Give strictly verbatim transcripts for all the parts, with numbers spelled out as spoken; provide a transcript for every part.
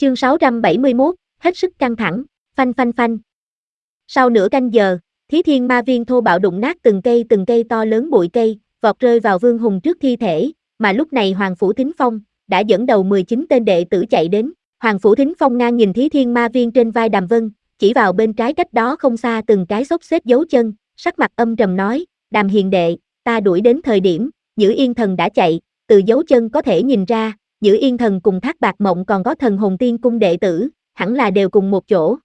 Chương sáu trăm bảy mươi mốt, hết sức căng thẳng, phanh phanh phanh. Sau nửa canh giờ, Thí Thiên Ma Viên thô bạo đụng nát từng cây từng cây to lớn bụi cây, vọt rơi vào Vương Hùng trước thi thể, mà lúc này Hoàng Phủ Thính Phong đã dẫn đầu mười chín tên đệ tử chạy đến. Hoàng Phủ Thính Phong ngang nhìn Thí Thiên Ma Viên trên vai Đàm Vân, chỉ vào bên trái cách đó không xa từng cái xốc xếp dấu chân, sắc mặt âm trầm nói: "Đàm hiền đệ, ta đuổi đến thời điểm, Nhữ Yên Thần đã chạy, từ dấu chân có thể nhìn ra, Nhữ Yên Thần cùng Thác Bạt Mộng còn có Thần Hồn Tiên Cung đệ tử, hẳn là đều cùng một chỗ."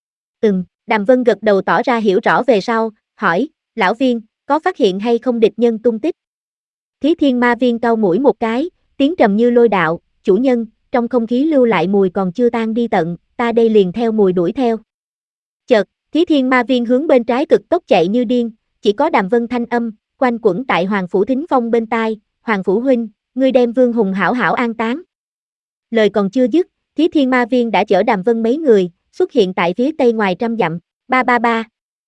Ừm, Đàm Vân gật đầu tỏ ra hiểu rõ về sau, hỏi: "Lão Viên, có phát hiện hay không địch nhân tung tích?" Thí Thiên Ma Viên cau mũi một cái, tiếng trầm như lôi đạo: "Chủ nhân, trong không khí lưu lại mùi còn chưa tan đi tận, ta đây liền theo mùi đuổi theo." Chợt, Thí Thiên Ma Viên hướng bên trái cực tốc chạy như điên, chỉ có Đàm Vân thanh âm quanh quẩn tại Hoàng Phủ Thính Phong bên tai: "Hoàng Phủ huynh, ngươi đem Vương Hùng hảo hảo an táng." Lời còn chưa dứt, Thí Thiên Ma Viên đã chở Đàm Vân mấy người xuất hiện tại phía tây ngoài trăm dặm. Ba ba ba.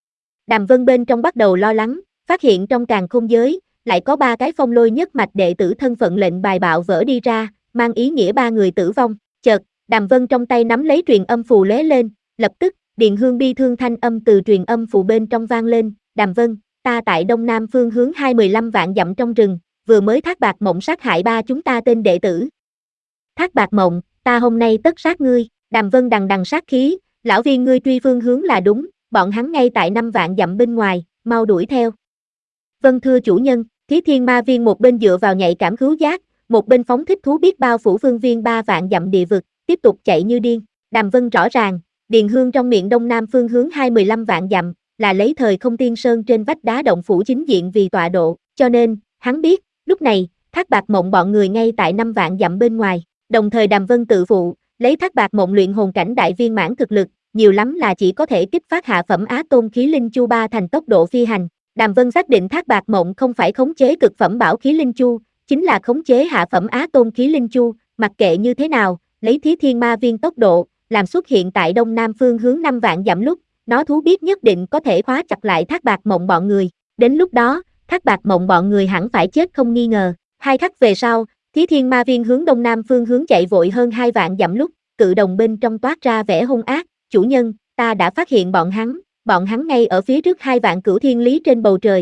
Đàm Vân bên trong bắt đầu lo lắng, phát hiện trong càn khôn giới lại có ba cái phong lôi nhất mạch đệ tử thân phận lệnh bài bạo vỡ đi ra, mang ý nghĩa ba người tử vong. Chợt, Đàm Vân trong tay nắm lấy truyền âm phù lóe lên, lập tức, Điền Hương bi thương thanh âm từ truyền âm phù bên trong vang lên: "Đàm Vân, ta tại đông nam phương hướng hai mươi lăm vạn dặm trong rừng, vừa mới Thác Bạt Mộng sát hại ba chúng ta tên đệ tử. Thác Bạt Mộng, ta hôm nay tất sát ngươi." Đàm Vân đằng đằng sát khí: "Lão Viên, ngươi truy phương hướng là đúng, bọn hắn ngay tại năm vạn dặm bên ngoài, mau đuổi theo." "Vâng thưa chủ nhân." Thí Thiên Ma Viên một bên dựa vào nhạy cảm khứu giác, một bên phóng thích thú biết bao phủ phương viên ba vạn dặm địa vực, tiếp tục chạy như điên. Đàm Vân rõ ràng, Điền Hương trong miệng đông nam phương hướng hai mươi lăm vạn dặm, là lấy thời không tiên sơn trên vách đá động phủ chính diện vì tọa độ, cho nên, hắn biết, lúc này, Thác Bạt Mộng bọn người ngay tại năm vạn dặm bên ngoài. Đồng thời Đàm Vân tự phụ, lấy Thác Bạt Mộng luyện hồn cảnh đại viên mãn thực lực, nhiều lắm là chỉ có thể kích phát hạ phẩm Á Tôn khí linh chu ba thành tốc độ phi hành. Đàm Vân xác định Thác Bạt Mộng không phải khống chế cực phẩm bảo khí linh chu, chính là khống chế hạ phẩm Á Tôn khí linh chu, mặc kệ như thế nào, lấy Thí Thiên Ma Viên tốc độ, làm xuất hiện tại đông nam phương hướng năm vạn dặm lúc, nó thú biết nhất định có thể khóa chặt lại Thác Bạt Mộng bọn người. Đến lúc đó, Thác Bạt Mộng bọn người hẳn phải chết không nghi ngờ. Hai khắc về sau, Thí Thiên Ma Viên hướng đông nam phương hướng chạy vội hơn hai vạn dặm lúc, cự đồng bên trong toát ra vẻ hung ác: "Chủ nhân, ta đã phát hiện bọn hắn, bọn hắn ngay ở phía trước hai vạn cửu thiên lý trên bầu trời."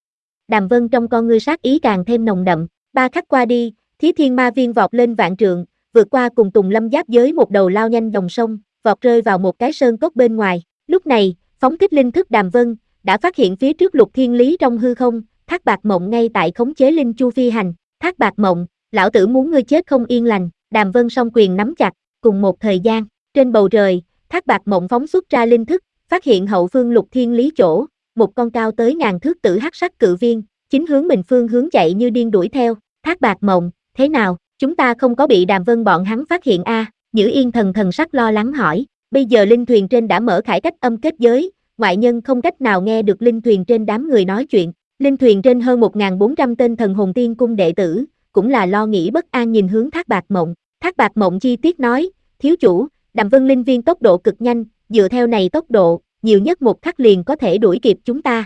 Đàm Vân trong con ngươi sát ý càng thêm nồng đậm. Ba khắc qua đi, Thí Thiên Ma Viên vọt lên vạn trượng, vượt qua cùng Tùng Lâm giáp giới một đầu lao nhanh dòng sông, vọt rơi vào một cái sơn cốc bên ngoài. Lúc này, phóng thích linh thức Đàm Vân đã phát hiện phía trước lục thiên lý trong hư không, Thác Bạt Mộng ngay tại khống chế linh chu phi hành. "Thác Bạt Mộng, lão tử muốn ngươi chết không yên lành." Đàm Vân song quyền nắm chặt, cùng một thời gian, trên bầu trời, Thác Bạt Mộng phóng xuất ra linh thức, phát hiện hậu phương lục thiên lý chỗ, một con cao tới ngàn thước tử hắc sắc cự viên, chính hướng mình phương hướng chạy như điên đuổi theo. "Thác Bạt Mộng, thế nào, chúng ta không có bị Đàm Vân bọn hắn phát hiện a à? Nhữ Yên Thần thần sắc lo lắng hỏi. Bây giờ linh thuyền trên đã mở khải cách âm kết giới, ngoại nhân không cách nào nghe được linh thuyền trên đám người nói chuyện. Linh thuyền trên hơn một nghìn bốn trăm tên Thần Hồn Tiên Cung đệ tử, cũng là lo nghĩ bất an nhìn hướng Thác Bạt Mộng. Thác Bạt Mộng chi tiết nói: "Thiếu chủ, Đàm Vân linh viên tốc độ cực nhanh, dựa theo này tốc độ, nhiều nhất một khắc liền có thể đuổi kịp chúng ta.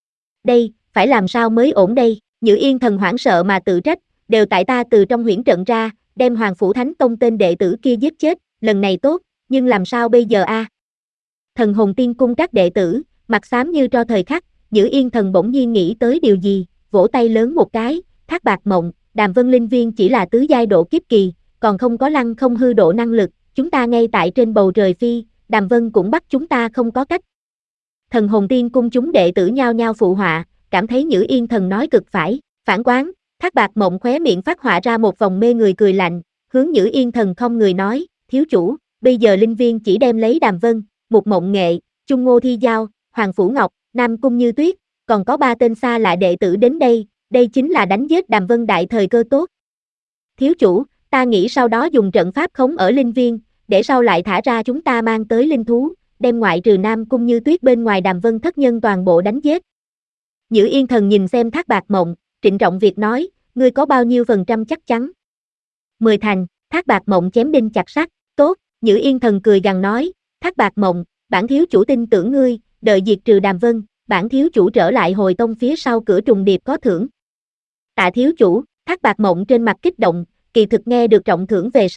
Đây, phải làm sao mới ổn đây?" Nhữ Yên Thần hoảng sợ mà tự trách: "Đều tại ta từ trong huyễn trận ra, đem Hoàng Phủ Thánh Tông tên đệ tử kia giết chết, lần này tốt, nhưng làm sao bây giờ a?" Thần Hồn Tiên Cung các đệ tử, mặt xám như tro thời khắc. Nhữ Yên Thần bỗng nhiên nghĩ tới điều gì, vỗ tay lớn một cái: "Thác Bạt Mộng, Đàm Vân linh viên chỉ là tứ giai độ kiếp kỳ, còn không có lăng không hư độ năng lực, chúng ta ngay tại trên bầu trời phi, Đàm Vân cũng bắt chúng ta không có cách." Thần Hồn Tiên Cung chúng đệ tử nhao nhao phụ họa, cảm thấy Nhữ Yên Thần nói cực phải. Phản quán, Thác Bạt Mộng khóe miệng phát họa ra một vòng mê người cười lạnh, hướng Nhữ Yên Thần không người nói: "Thiếu chủ, bây giờ linh viên chỉ đem lấy Đàm Vân, Một Mộng Nghệ, Trung Ngô Thi Giao, Hoàng Phủ Ngọc, Nam Cung Như Tuyết, còn có ba tên xa lạ đệ tử đến đây, đây chính là đánh giết Đàm Vân đại thời cơ tốt. Thiếu chủ, ta nghĩ sau đó dùng trận pháp khống ở linh viên, để sau lại thả ra chúng ta mang tới linh thú, đem ngoại trừ Nam Cung Như Tuyết bên ngoài Đàm Vân thất nhân toàn bộ đánh giết." Nhữ Yên Thần nhìn xem Thác Bạt Mộng, trịnh trọng việc nói: "Ngươi có bao nhiêu phần trăm chắc chắn?" "Mười thành." Thác Bạt Mộng chém đinh chặt sắt. "Tốt." Nhữ Yên Thần cười gằn nói: "Thác Bạt Mộng, bản thiếu chủ tin tưởng ngươi, đợi diệt trừ Đàm Vân, bản thiếu chủ trở lại hồi tông phía sau cửa trùng điệp có thưởng." "Tạ thiếu chủ." Thác Bạt Mộng trên mặt kích động, kỳ thực nghe được trọng thưởng về sau,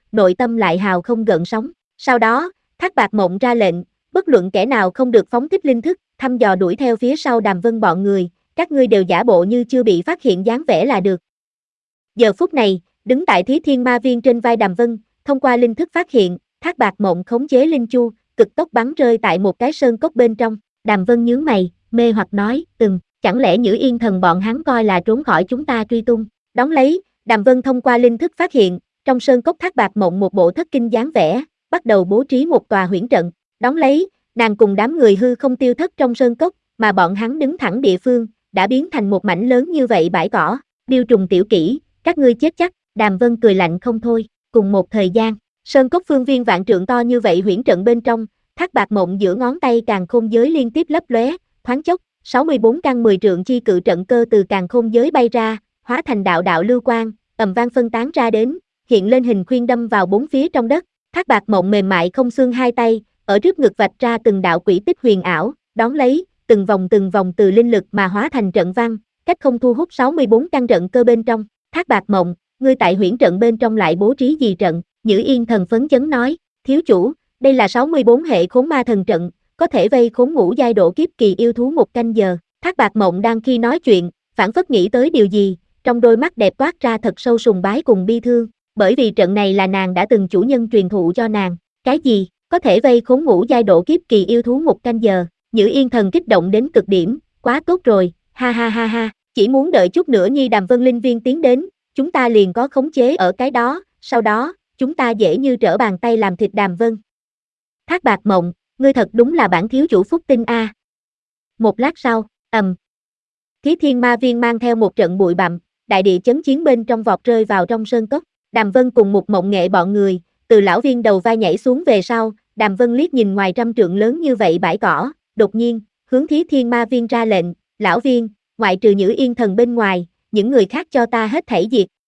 nội tâm lại hào không gợn sóng. Sau đó, Thác Bạt Mộng ra lệnh, bất luận kẻ nào không được phóng thích linh thức, thăm dò đuổi theo phía sau Đàm Vân bọn người, các ngươi đều giả bộ như chưa bị phát hiện dáng vẻ là được. Giờ phút này, đứng tại Thí Thiên Ma Viên trên vai Đàm Vân, thông qua linh thức phát hiện, Thác Bạt Mộng khống chế linh chu, cực tốc bắn rơi tại một cái sơn cốc bên trong. Đàm Vân nhướng mày, mê hoặc nói, "Ừm, chẳng lẽ Nhữ Yên Thần bọn hắn coi là trốn khỏi chúng ta truy tung?" Đón lấy, Đàm Vân thông qua linh thức phát hiện, trong sơn cốc Thác Bạt Mộng một bộ thất kinh dáng vẻ, bắt đầu bố trí một tòa huyễn trận. Đón lấy, nàng cùng đám người hư không tiêu thất trong sơn cốc, mà bọn hắn đứng thẳng địa phương, đã biến thành một mảnh lớn như vậy bãi cỏ. Điêu trùng tiểu kỹ, các ngươi chết chắc. Đàm Vân cười lạnh không thôi. Cùng một thời gian, sơn cốc phương viên vạn trượng to như vậy huyễn trận bên trong, Thác Bạt Mộng giữa ngón tay càn khôn giới liên tiếp lấp lóe, thoáng chốc, sáu mươi bốn căn mười trượng chi cự trận cơ từ càn khôn giới bay ra, hóa thành đạo đạo lưu quang, ầm vang phân tán ra đến, hiện lên hình khuyên đâm vào bốn phía trong đất. Thác Bạt Mộng mềm mại không xương hai tay, ở trước ngực vạch ra từng đạo quỷ tích huyền ảo, đón lấy, từng vòng từng vòng từ linh lực mà hóa thành trận văn, cách không thu hút sáu mươi bốn căn trận cơ bên trong. Thác Bạt Mộng, ngươi tại huyễn trận bên trong lại bố trí gì trận? Nhữ Yên Thần phấn chấn nói, thiếu chủ, đây là sáu mươi bốn hệ khốn ma thần trận, có thể vây khốn ngũ giai độ kiếp kỳ yêu thú một canh giờ. Thác Bạt Mộng đang khi nói chuyện, phảng phất nghĩ tới điều gì, trong đôi mắt đẹp toát ra thật sâu sùng bái cùng bi thương, bởi vì trận này là nàng đã từng chủ nhân truyền thụ cho nàng. Cái gì? Có thể vây khốn ngũ giai độ kiếp kỳ yêu thú một canh giờ? Nhữ Yên Thần kích động đến cực điểm, quá tốt rồi, ha ha ha ha, chỉ muốn đợi chút nữa Nhi Đàm Vân Linh Viên tiến đến, chúng ta liền có khống chế ở cái đó, sau đó, chúng ta dễ như trở bàn tay làm thịt Đàm Vân. Thác Bạt Mộng, ngươi thật đúng là bản thiếu chủ phúc tinh a. Một lát sau, ầm. Thí Thiên Ma Viên mang theo một trận bụi bặm, đại địa chấn chiến bên trong vọt rơi vào trong sơn cốc. Đàm Vân cùng một Mộng Nghệ bọn người, từ lão viên đầu vai nhảy xuống về sau, Đàm Vân liếc nhìn ngoài trăm trượng lớn như vậy bãi cỏ, đột nhiên, hướng Thí Thiên Ma Viên ra lệnh, lão viên, ngoại trừ Nhữ Yên Thần bên ngoài, những người khác cho ta hết thảy diệt.